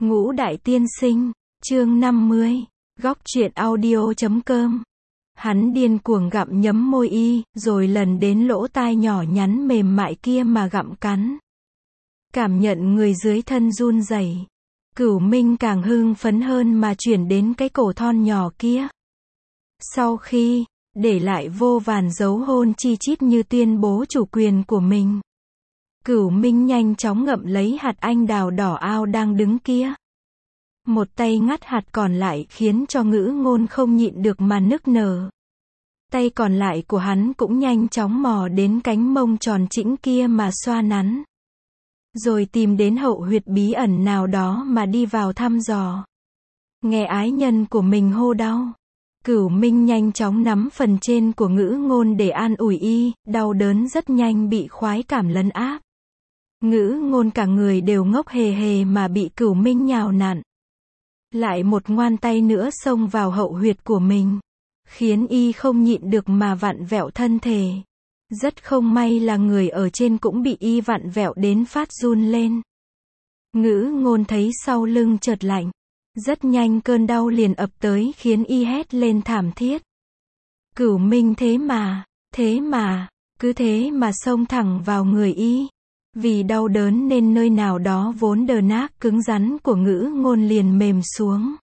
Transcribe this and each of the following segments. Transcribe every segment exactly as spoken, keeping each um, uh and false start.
Ngũ Đại Tiên Sinh, chương năm mươi, góc truyện audio chấm com. Hắn điên cuồng gặm nhấm môi y, rồi lần đến lỗ tai nhỏ nhắn mềm mại kia mà gặm cắn. Cảm nhận người dưới thân run rẩy. Cửu Minh càng hưng phấn hơn mà chuyển đến cái cổ thon nhỏ kia. Sau khi để lại vô vàn dấu hôn chi chít như tuyên bố chủ quyền của mình, Cửu Minh nhanh chóng ngậm lấy hạt anh đào đỏ ao đang đứng kia. Một tay ngắt hạt còn lại khiến cho Ngữ Ngôn không nhịn được mà nức nở. Tay còn lại của hắn cũng nhanh chóng mò đến cánh mông tròn trĩnh kia mà xoa nắn. Rồi tìm đến hậu huyệt bí ẩn nào đó mà đi vào thăm dò. Nghe ái nhân của mình hô đau, Cửu Minh nhanh chóng nắm phần trên của Ngữ Ngôn để an ủi y, đau đớn rất nhanh bị khoái cảm lấn áp. Ngữ Ngôn cả người đều ngốc hề hề mà bị Cửu Minh nhào nặn. Lại một ngoan tay nữa xông vào hậu huyệt của mình, khiến y không nhịn được mà vặn vẹo thân thể. Rất không may là người ở trên cũng bị y vặn vẹo đến phát run lên. Ngữ Ngôn thấy sau lưng chợt lạnh. Rất nhanh cơn đau liền ập tới khiến y hét lên thảm thiết. Cửu Minh thế mà, thế mà, cứ thế mà xông thẳng vào người y. Vì đau đớn nên nơi nào đó vốn đờ nát cứng rắn của Ngữ Ngôn liền mềm xuống.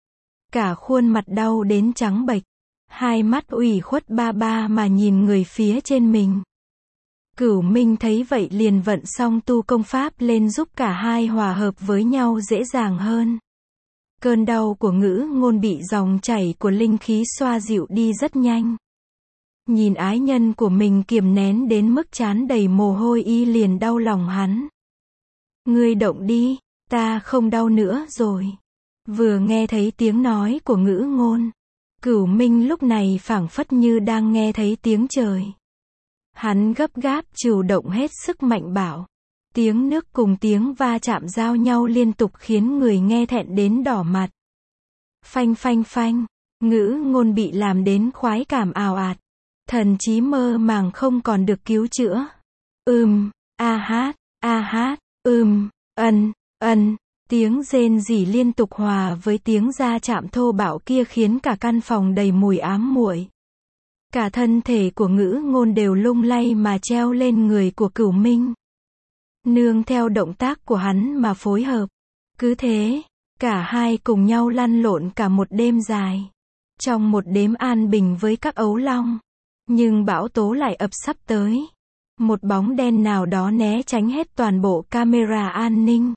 Cả khuôn mặt đau đến trắng bệch, hai mắt ủy khuất ba ba mà nhìn người phía trên mình. Cửu Minh thấy vậy liền vận xong tu công pháp lên giúp cả hai hòa hợp với nhau dễ dàng hơn. Cơn đau của Ngữ Ngôn bị dòng chảy của linh khí xoa dịu đi rất nhanh. Nhìn ái nhân của mình kiềm nén đến mức trán đầy mồ hôi y liền đau lòng hắn. Ngươi động đi, ta không đau nữa rồi. Vừa nghe thấy tiếng nói của Ngữ Ngôn, Cửu Minh lúc này phảng phất như đang nghe thấy tiếng trời. Hắn gấp gáp chủ động hết sức mạnh bảo. Tiếng nước cùng tiếng va chạm giao nhau liên tục khiến người nghe thẹn đến đỏ mặt. Phanh phanh phanh, Ngữ Ngôn bị làm đến khoái cảm ào ạt. Thần trí mơ màng không còn được cứu chữa. Ừm, a hát, a hát, ừm, ân, ân, tiếng rên rỉ liên tục hòa với tiếng da chạm thô bạo kia khiến cả căn phòng đầy mùi ám muội. Cả thân thể của Ngữ Ngôn đều lung lay mà treo lên người của Cửu Minh. Nương theo động tác của hắn mà phối hợp. Cứ thế, cả hai cùng nhau lăn lộn cả một đêm dài. Trong một đêm an bình với các ấu long. Nhưng bão tố lại ập sắp tới. Một bóng đen nào đó né tránh hết toàn bộ camera an ninh.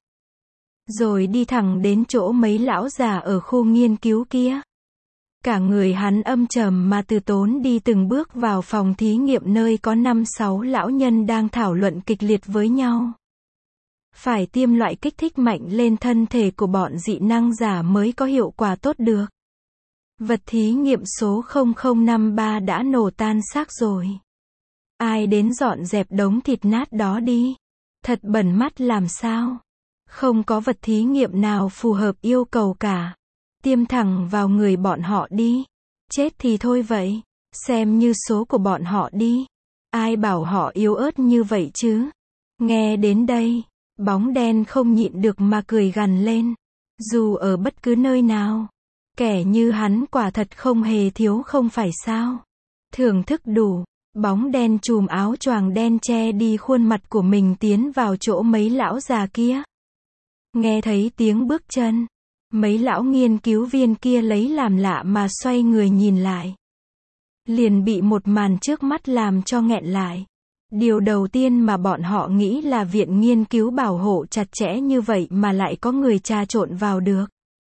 Rồi đi thẳng đến chỗ mấy lão già ở khu nghiên cứu kia. Cả người hắn âm trầm mà từ tốn đi từng bước vào phòng thí nghiệm nơi có năm sáu lão nhân đang thảo luận kịch liệt với nhau. Phải tiêm loại kích thích mạnh lên thân thể của bọn dị năng giả mới có hiệu quả tốt được. Vật thí nghiệm số không không năm ba đã nổ tan xác rồi. Ai đến dọn dẹp đống thịt nát đó đi. Thật bẩn mắt làm sao. Không có vật thí nghiệm nào phù hợp yêu cầu cả. Tiêm thẳng vào người bọn họ đi. Chết thì thôi vậy. Xem như số của bọn họ đi. Ai bảo họ yếu ớt như vậy chứ. Nghe đến đây, bóng đen không nhịn được mà cười gằn lên. Dù ở bất cứ nơi nào, kẻ như hắn quả thật không hề thiếu không phải sao. Thưởng thức đủ, bóng đen chùm áo choàng đen che đi khuôn mặt của mình tiến vào chỗ mấy lão già kia. Nghe thấy tiếng bước chân, mấy lão nghiên cứu viên kia lấy làm lạ mà xoay người nhìn lại. Liền bị một màn trước mắt làm cho nghẹn lại. Điều đầu tiên mà bọn họ nghĩ là viện nghiên cứu bảo hộ chặt chẽ như vậy mà lại có người trà trộn vào được.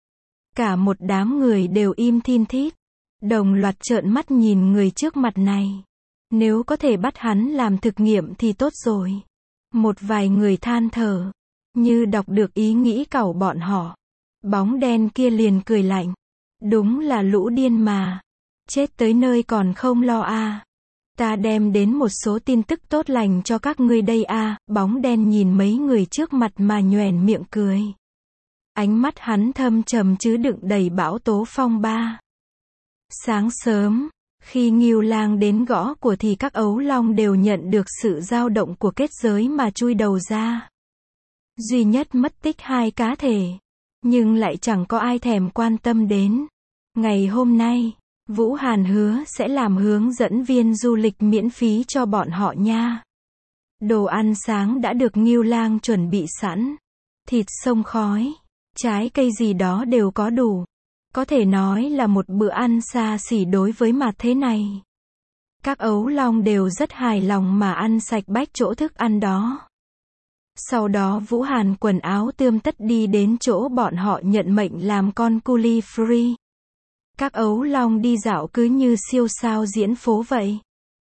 Cả một đám người đều im thin thít, đồng loạt trợn mắt nhìn người trước mặt này. Nếu có thể bắt hắn làm thực nghiệm thì tốt rồi. Một vài người than thở, như đọc được ý nghĩ của bọn họ. Bóng đen kia liền cười lạnh. Đúng là lũ điên mà. Chết tới nơi còn không lo a. À. Ta đem đến một số tin tức tốt lành cho các ngươi đây a. À. Bóng đen nhìn mấy người trước mặt mà nhoẻn miệng cười. Ánh mắt hắn thâm trầm chứ đựng đầy bão tố phong ba. Sáng sớm, khi Ngưu Lang đến gõ cửa thì các ấu long đều nhận được sự dao động của kết giới mà chui đầu ra. Duy nhất mất tích hai cá thể. Nhưng lại chẳng có ai thèm quan tâm đến. Ngày hôm nay, Vũ Hàn hứa sẽ làm hướng dẫn viên du lịch miễn phí cho bọn họ nha. Đồ ăn sáng đã được Ngưu Lang chuẩn bị sẵn. Thịt xông khói, trái cây gì đó đều có đủ. Có thể nói là một bữa ăn xa xỉ đối với mặt thế này. Các ấu long đều rất hài lòng mà ăn sạch bách chỗ thức ăn đó. Sau đó Vũ Hàn quần áo tươm tất đi đến chỗ bọn họ nhận mệnh làm con cu li free. Các ấu long đi dạo cứ như siêu sao diễn phố vậy.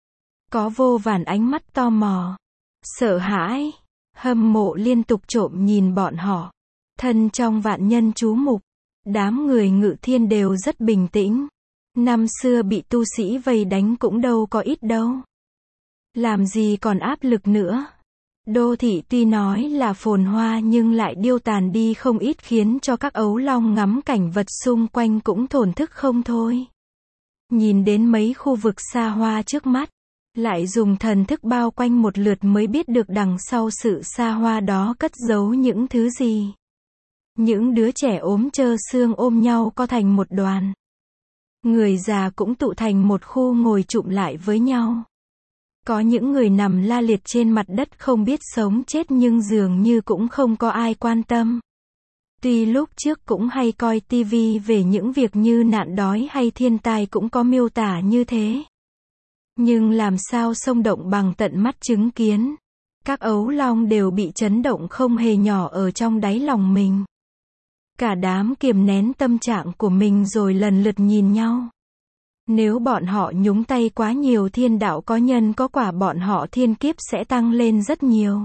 Có vô vàn ánh mắt tò mò, sợ hãi, hâm mộ liên tục trộm nhìn bọn họ. Thân trong vạn nhân chú mục, đám người Ngự Thiên đều rất bình tĩnh. Năm xưa bị tu sĩ vây đánh cũng đâu có ít đâu. Làm gì còn áp lực nữa. Đô thị tuy nói là phồn hoa nhưng lại điêu tàn đi không ít khiến cho các ấu long ngắm cảnh vật xung quanh cũng thổn thức không thôi. Nhìn đến mấy khu vực xa hoa trước mắt, lại dùng thần thức bao quanh một lượt mới biết được đằng sau sự xa hoa đó cất giấu những thứ gì. Những đứa trẻ ốm trơ xương ôm nhau co thành một đoàn. Người già cũng tụ thành một khu ngồi chụm lại với nhau. Có những người nằm la liệt trên mặt đất không biết sống chết nhưng dường như cũng không có ai quan tâm. Tuy lúc trước cũng hay coi tivi về những việc như nạn đói hay thiên tai cũng có miêu tả như thế. Nhưng làm sao xông động bằng tận mắt chứng kiến. Các ấu long đều bị chấn động không hề nhỏ ở trong đáy lòng mình. Cả đám kiềm nén tâm trạng của mình rồi lần lượt nhìn nhau. Nếu bọn họ nhúng tay quá nhiều thiên đạo có nhân có quả bọn họ thiên kiếp sẽ tăng lên rất nhiều.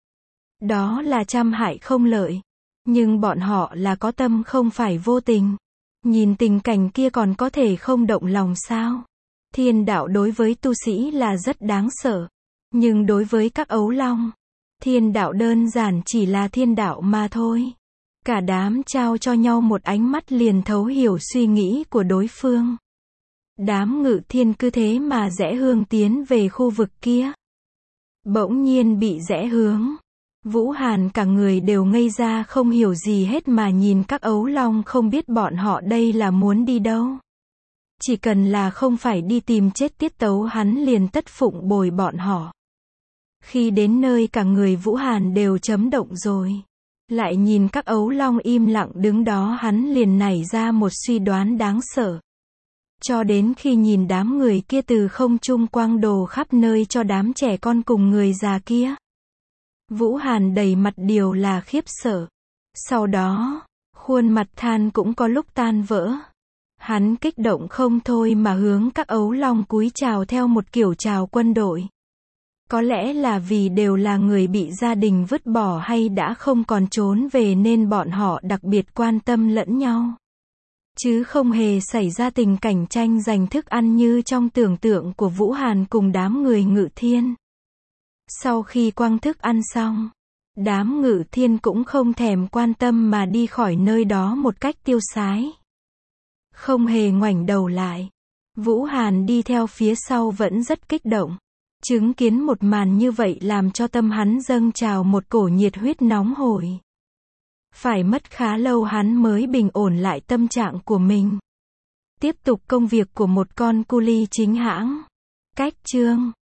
Đó là trăm hại không lợi. Nhưng bọn họ là có tâm không phải vô tình. Nhìn tình cảnh kia còn có thể không động lòng sao? Thiên đạo đối với tu sĩ là rất đáng sợ. Nhưng đối với các ấu long, thiên đạo đơn giản chỉ là thiên đạo mà thôi. Cả đám trao cho nhau một ánh mắt liền thấu hiểu suy nghĩ của đối phương. Đám Ngự Thiên cứ thế mà rẽ hướng tiến về khu vực kia. Bỗng nhiên bị rẽ hướng. Vũ Hàn cả người đều ngây ra không hiểu gì hết mà nhìn các ấu long không biết bọn họ đây là muốn đi đâu. Chỉ cần là không phải đi tìm chết tiết tấu hắn liền tất phụng bồi bọn họ. Khi đến nơi cả người Vũ Hàn đều chấm động rồi. Lại nhìn các ấu long im lặng đứng đó hắn liền nảy ra một suy đoán đáng sợ. Cho đến khi nhìn đám người kia từ không trung quang đồ khắp nơi cho đám trẻ con cùng người già kia. Vũ Hàn đầy mặt đều là khiếp sợ. Sau đó, khuôn mặt than cũng có lúc tan vỡ. Hắn kích động không thôi mà hướng các ấu long cúi chào theo một kiểu chào quân đội. Có lẽ là vì đều là người bị gia đình vứt bỏ hay đã không còn trốn về nên bọn họ đặc biệt quan tâm lẫn nhau. Chứ không hề xảy ra tình cảnh tranh giành thức ăn như trong tưởng tượng của Vũ Hàn cùng đám người Ngự Thiên. Sau khi quăng thức ăn xong, đám Ngự Thiên cũng không thèm quan tâm mà đi khỏi nơi đó một cách tiêu sái. Không hề ngoảnh đầu lại. Vũ Hàn đi theo phía sau vẫn rất kích động. Chứng kiến một màn như vậy làm cho tâm hắn dâng trào một cổ nhiệt huyết nóng hổi. Phải mất khá lâu hắn mới bình ổn lại tâm trạng của mình. Tiếp tục công việc của một con cu li chính hãng. Cách chương